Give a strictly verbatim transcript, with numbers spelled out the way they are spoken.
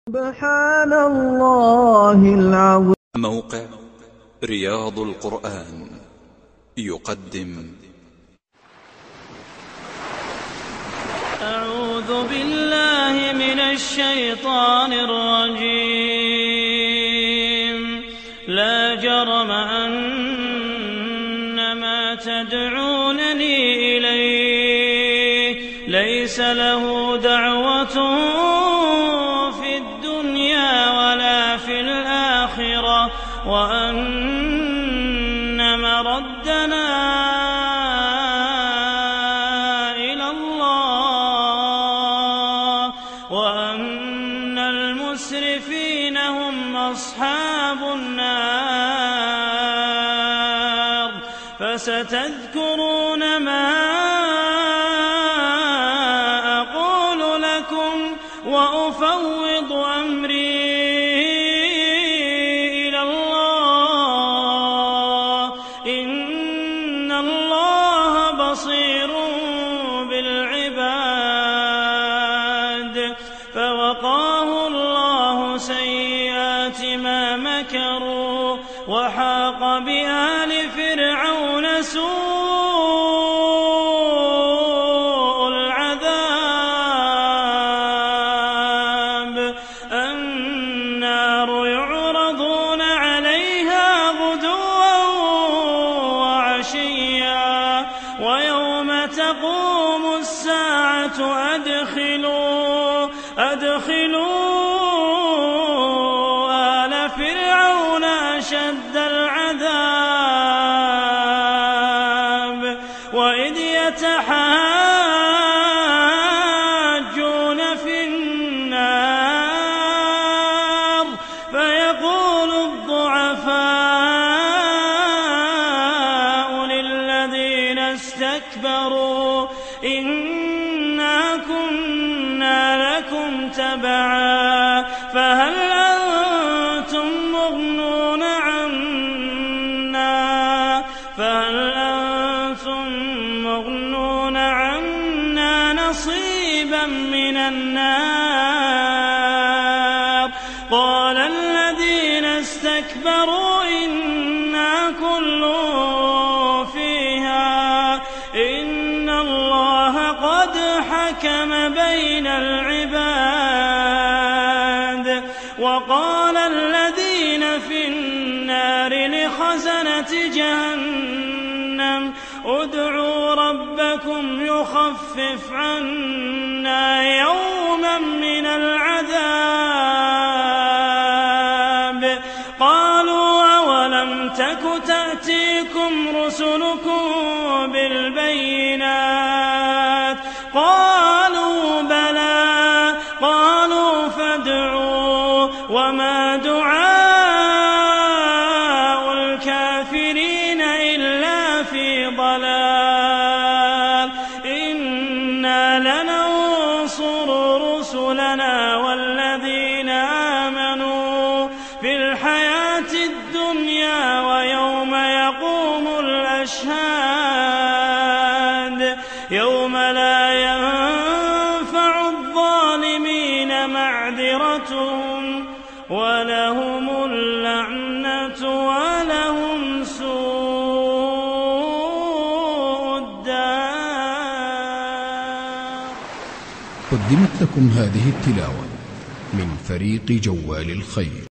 سبحان الله العظيم. موقع رياض القرآن يقدم أعوذ بالله من الشيطان الرجيم. لا جرم أن ما تدعونني إليه ليس له دعوة في الدنيا ولا في الآخرة وأن مردنا إلى الله وأن المسرفين هم أصحاب النار. فستذكرون ما أقول لكم وأفوض أمري إلى الله إن الله بصير بالعباد. فوقاه الله سيئات ما مكروا وحاق بآل فرعون سوء العذاب. النار يعرضون عليها غدوا وعشيا ويوم تقوم الساعة أدخلوا أدخلوا آل فرعون أشد العذاب. وإذ يتحاجون في النار فيقول الضعفاء للذين استكبروا إنا كنا لكم تبعا فهل أنتم مغنون عنا فهل أنتم مغنون عنا نصيبا من النار. قال الذين استكبروا إنا كل فيها إن الله قد حكم بين العباد. وقال الذين في النار لخزنة جهنم ادعوا ربكم يخفف عنا يوما من العذاب. قالوا أولم تك تأتيكم رسلكم بالبينات قالوا بلى قالوا فادعوا وما دعاء الكافرين إلا في ضلال. إنا لننصر رسلنا والذين آمنوا في الحياة الدنيا ويوم يقوم الأشهاد يوم لا ينفع الظالمين معذرتهم ولهم اللعنة ولهم سوء الدار. قدمت لكم هذه التلاوة من فريق جوال الخير.